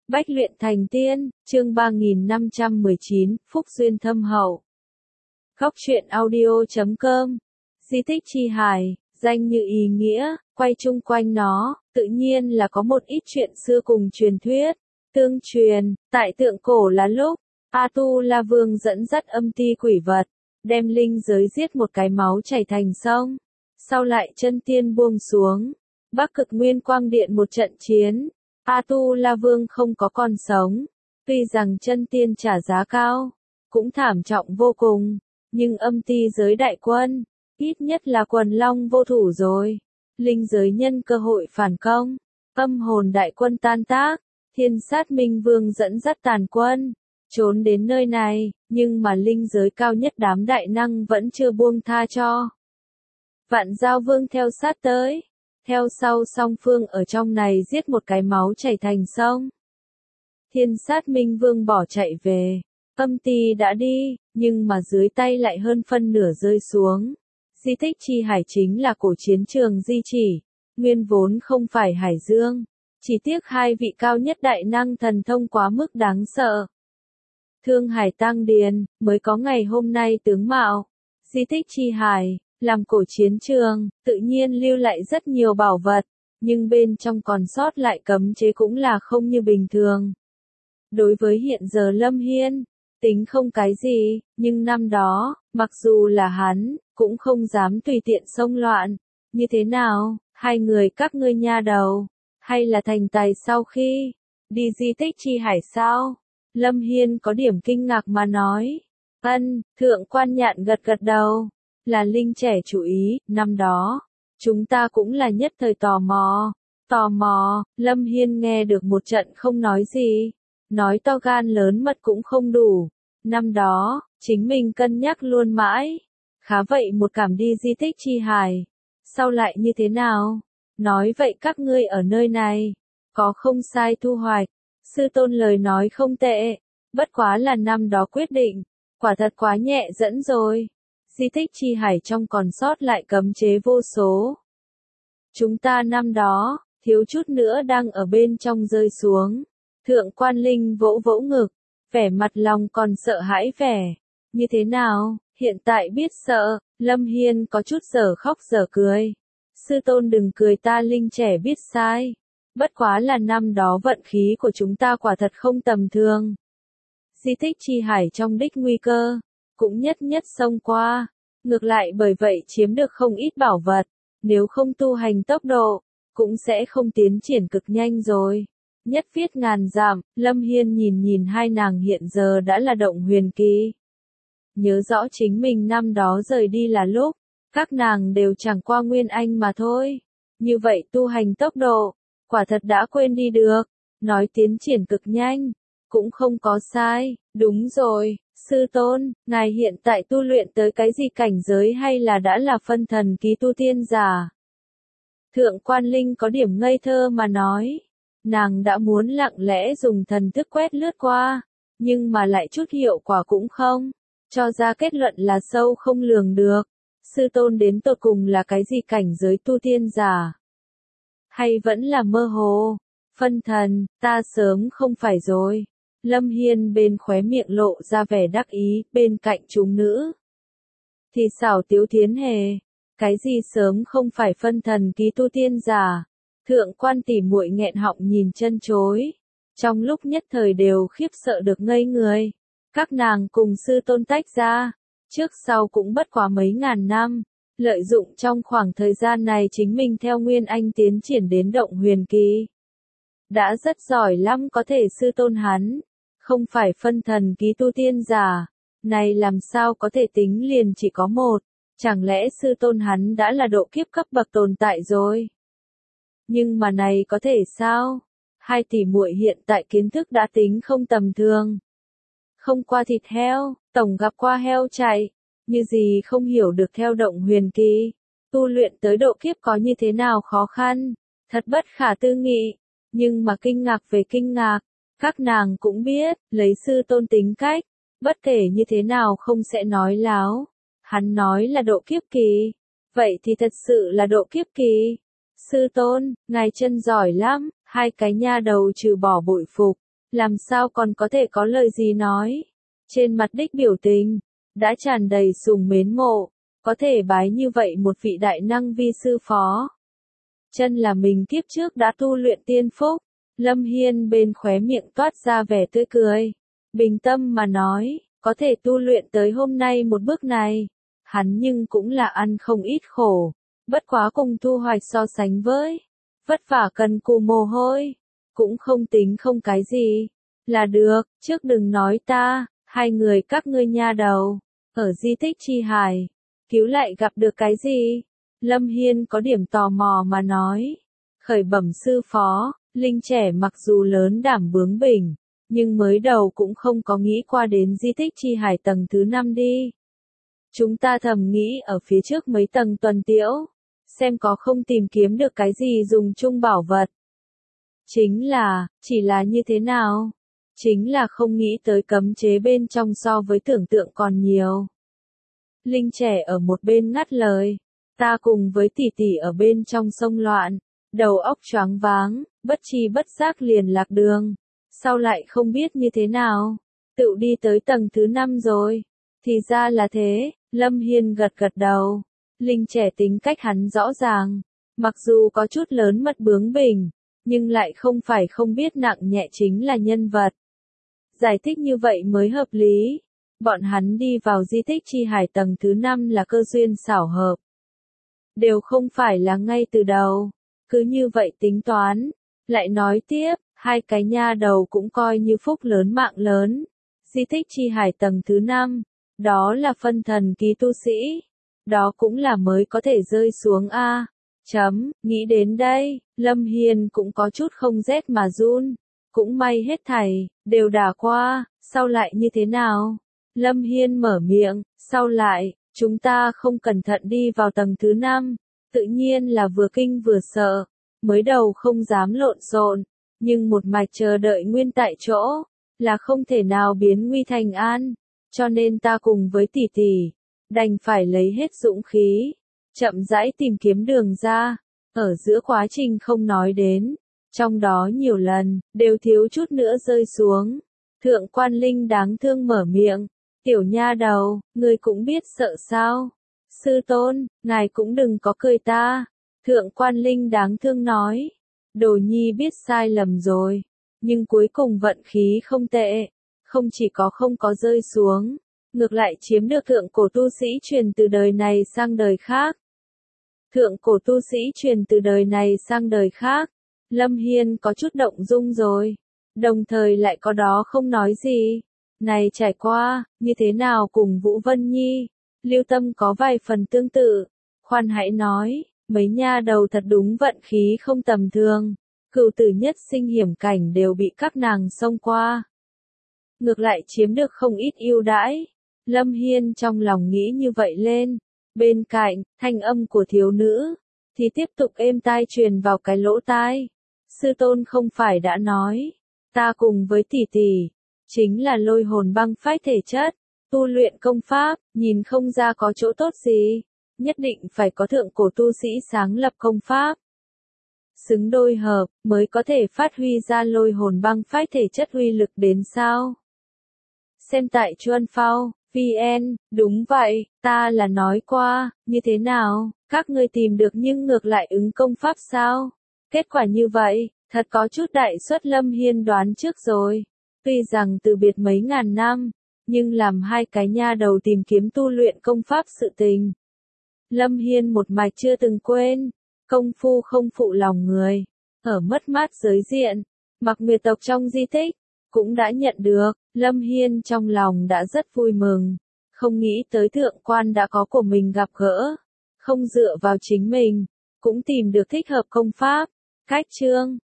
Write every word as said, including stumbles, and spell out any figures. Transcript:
Bách luyện thành tiên, chương ba nghìn năm trăm mười chín, Phúc duyên thâm hậu. Góc truyện audio chấm com. Di tích Chi Hải, danh như ý nghĩa, quay chung quanh nó, tự nhiên là có một ít chuyện xưa cùng truyền thuyết. Tương truyền, tại tượng cổ là lúc, A-tu-la Vương dẫn dắt âm ti quỷ vật, đem linh giới giết một cái máu chảy thành sông. Sau lại chân tiên buông xuống, Bắc Cực Nguyên Quang Điện một trận chiến. A-tu-la Vương không có còn sống, tuy rằng chân tiên trả giá cao, cũng thảm trọng vô cùng, nhưng âm ti giới đại quân, ít nhất là quần long vô thủ rồi. Linh giới nhân cơ hội phản công, âm hồn đại quân tan tác, Thiên Sát Minh Vương dẫn dắt tàn quân, trốn đến nơi này, nhưng mà linh giới cao nhất đám đại năng vẫn chưa buông tha cho. Vạn Giao Vương theo sát tới. Theo sau song phương ở trong này giết một cái máu chảy thành sông. Thiên Sát Minh Vương bỏ chạy về, âm ti đã đi, nhưng mà dưới tay lại hơn phân nửa rơi xuống. Di tích Chi Hải chính là cổ chiến trường di chỉ, nguyên vốn không phải Hải Dương, chỉ tiếc hai vị cao nhất đại năng thần thông quá mức đáng sợ. Thương Hải Tăng Điền, mới có ngày hôm nay tướng mạo. Di tích Chi Hải làm cổ chiến trường, tự nhiên lưu lại rất nhiều bảo vật, nhưng bên trong còn sót lại cấm chế cũng là không như bình thường. Đối với hiện giờ Lâm Hiên, tính không cái gì, nhưng năm đó, mặc dù là hắn, cũng không dám tùy tiện xông loạn. Như thế nào, hai người các ngươi nha đầu, hay là thành tài sau khi đi di tích Chi Hải sao? Lâm Hiên có điểm kinh ngạc mà nói. Ân, thượng quan nhạn gật gật đầu. Là Linh trẻ chú ý, năm đó, chúng ta cũng là nhất thời tò mò. Tò mò, Lâm Hiên nghe được một trận không nói gì. Nói to gan lớn mật cũng không đủ. Năm đó, chính mình cân nhắc luôn mãi. Khá vậy một cảm đi di tích Chi Hải. Sau lại như thế nào? Nói vậy các ngươi ở nơi này, có không sai thu hoạch. Sư tôn lời nói không tệ. Bất quá là năm đó quyết định, quả thật quá nhẹ dẫn rồi. Di tích Chi Hải trong còn sót lại cấm chế vô số. Chúng ta năm đó, thiếu chút nữa đang ở bên trong rơi xuống. Thượng quan Linh vỗ vỗ ngực, vẻ mặt lòng còn sợ hãi vẻ. Như thế nào, hiện tại biết sợ, Lâm Hiên có chút dở khóc dở cười. Sư tôn đừng cười ta Linh trẻ biết sai. Bất quá là năm đó vận khí của chúng ta quả thật không tầm thường. Di tích Chi Hải trong đích nguy cơ, cũng nhất nhất xông qua, ngược lại bởi vậy chiếm được không ít bảo vật, nếu không tu hành tốc độ, cũng sẽ không tiến triển cực nhanh rồi. Nhất viết ngàn dặm, Lâm Hiên nhìn nhìn hai nàng hiện giờ đã là động huyền kỳ. Nhớ rõ chính mình năm đó rời đi là lúc, các nàng đều chẳng qua nguyên anh mà thôi. Như vậy tu hành tốc độ, quả thật đã quên đi được, nói tiến triển cực nhanh, cũng không có sai, đúng rồi. Sư tôn, ngài hiện tại tu luyện tới cái gì cảnh giới hay là đã là phân thần ký tu tiên giả? Thượng quan Linh có điểm ngây thơ mà nói. Nàng đã muốn lặng lẽ dùng thần thức quét lướt qua, nhưng mà lại chút hiệu quả cũng không, cho ra kết luận là sâu không lường được. Sư tôn đến tột cùng là cái gì cảnh giới tu tiên giả? Hay vẫn là mơ hồ? Phân thần, ta sớm không phải rồi. Lâm Hiên bên khóe miệng lộ ra vẻ đắc ý, bên cạnh chúng nữ. Thì xảo Tiếu Thiến Hề, cái gì sớm không phải phân thần ký tu tiên giả. Thượng quan tỷ muội nghẹn họng nhìn chân chối. Trong lúc nhất thời đều khiếp sợ được ngây người. Các nàng cùng sư tôn tách ra. Trước sau cũng bất quá mấy ngàn năm. Lợi dụng trong khoảng thời gian này chính mình theo Nguyên Anh tiến triển đến động huyền kỳ. Đã rất giỏi lắm có thể sư tôn hắn. Không phải phân thần ký tu tiên giả, này làm sao có thể tính liền chỉ có một, chẳng lẽ sư tôn hắn đã là độ kiếp cấp bậc tồn tại rồi? Nhưng mà này có thể sao? Hai tỷ muội hiện tại kiến thức đã tính không tầm thường. Không qua thịt heo, tổng gặp qua heo chạy, như gì không hiểu được theo động huyền kỳ, tu luyện tới độ kiếp có như thế nào khó khăn, thật bất khả tư nghị, nhưng mà kinh ngạc về kinh ngạc. Các nàng cũng biết, lấy sư tôn tính cách, bất kể như thế nào không sẽ nói láo. Hắn nói là độ kiếp kỳ, vậy thì thật sự là độ kiếp kỳ. Sư tôn, ngài chân giỏi lắm, hai cái nha đầu trừ bỏ bội phục, làm sao còn có thể có lời gì nói. Trên mặt đích biểu tình, đã tràn đầy sùng mến mộ, có thể bái như vậy một vị đại năng vi sư phó. Chân là mình kiếp trước đã tu luyện tiên phúc, Lâm Hiên bên khóe miệng toát ra vẻ tươi cười. Bình tâm mà nói, có thể tu luyện tới hôm nay một bước này, hắn nhưng cũng là ăn không ít khổ, bất quá cùng thu hoạch so sánh với, vất vả cần cù mồ hôi, cũng không tính không cái gì, là được, trước đừng nói ta, hai người các ngươi nha đầu, ở di tích chi hải, cứu lại gặp được cái gì? Lâm Hiên có điểm tò mò mà nói, khởi bẩm sư phó, Linh trẻ mặc dù lớn đảm bướng bỉnh, nhưng mới đầu cũng không có nghĩ qua đến di tích chi hải tầng thứ năm đi. Chúng ta thầm nghĩ ở phía trước mấy tầng tuần tiễu, xem có không tìm kiếm được cái gì dùng chung bảo vật. Chính là, chỉ là như thế nào? Chính là không nghĩ tới cấm chế bên trong so với tưởng tượng còn nhiều. Linh trẻ ở một bên ngắt lời, ta cùng với tỷ tỷ ở bên trong sông loạn, đầu óc choáng váng, bất tri bất giác liền lạc đường, sau lại không biết như thế nào, tự đi tới tầng thứ năm rồi. Thì ra là thế, Lâm Hiên gật gật đầu. Linh trẻ tính cách hắn rõ ràng, mặc dù có chút lớn mật bướng bỉnh, nhưng lại không phải không biết nặng nhẹ chính là nhân vật. Giải thích như vậy mới hợp lý. Bọn hắn đi vào di tích chi hải tầng thứ năm là cơ duyên xảo hợp. Đều không phải là ngay từ đầu. Cứ như vậy tính toán. Lại nói tiếp, hai cái nha đầu cũng coi như phúc lớn mạng lớn. Di tích chi hải tầng thứ năm, đó là phân thần ký tu sĩ. Đó cũng là mới có thể rơi xuống A. Chấm, nghĩ đến đây, Lâm Hiên cũng có chút không rét mà run. Cũng may hết thảy, đều đã qua, sau lại như thế nào? Lâm Hiên mở miệng, sau lại, chúng ta không cẩn thận đi vào tầng thứ năm, tự nhiên là vừa kinh vừa sợ, mới đầu không dám lộn xộn, nhưng một mạch chờ đợi nguyên tại chỗ, là không thể nào biến nguy thành an, cho nên ta cùng với tỷ tỷ, đành phải lấy hết dũng khí, chậm rãi tìm kiếm đường ra, ở giữa quá trình không nói đến, trong đó nhiều lần, đều thiếu chút nữa rơi xuống. Thượng quan Linh đáng thương mở miệng, tiểu nha đầu, ngươi cũng biết sợ sao? Sư tôn, ngài cũng đừng có cười ta. Thượng quan Linh đáng thương nói, đồ nhi biết sai lầm rồi, nhưng cuối cùng vận khí không tệ, không chỉ có không có rơi xuống, ngược lại chiếm được thượng cổ tu sĩ truyền từ đời này sang đời khác. Thượng cổ tu sĩ truyền từ đời này sang đời khác, Lâm Hiên có chút động dung rồi, đồng thời lại có đó không nói gì. Này trải qua, như thế nào cùng Vũ Vân Nhi, Lưu Tâm có vài phần tương tự, khoan hãy nói, mấy nha đầu thật đúng vận khí không tầm thường, cửu tử nhất sinh hiểm cảnh đều bị các nàng xông qua. Ngược lại chiếm được không ít ưu đãi, Lâm Hiên trong lòng nghĩ như vậy lên, bên cạnh, thanh âm của thiếu nữ, thì tiếp tục êm tai truyền vào cái lỗ tai. Sư tôn không phải đã nói, ta cùng với tỷ tỷ, chính là lôi hồn băng phách thể chất, tu luyện công pháp, nhìn không ra có chỗ tốt gì, nhất định phải có thượng cổ tu sĩ sáng lập công pháp. Xứng đôi hợp, mới có thể phát huy ra lôi hồn băng phách thể chất uy lực đến sao. Xem tại Chuan Phao, vê en, đúng vậy, ta là nói qua, như thế nào, các ngươi tìm được nhưng ngược lại ứng công pháp sao? Kết quả như vậy, thật có chút đại suất Lâm Hiên đoán trước rồi. Tuy rằng từ biệt mấy ngàn năm, nhưng làm hai cái nha đầu tìm kiếm tu luyện công pháp sự tình. Lâm Hiên một mạch chưa từng quên, công phu không phụ lòng người. Ở mất mát giới diện, Mặc Nguyệt tộc trong di tích, cũng đã nhận được, Lâm Hiên trong lòng đã rất vui mừng. Không nghĩ tới thượng quan đã có của mình gặp gỡ, không dựa vào chính mình, cũng tìm được thích hợp công pháp. Cách chương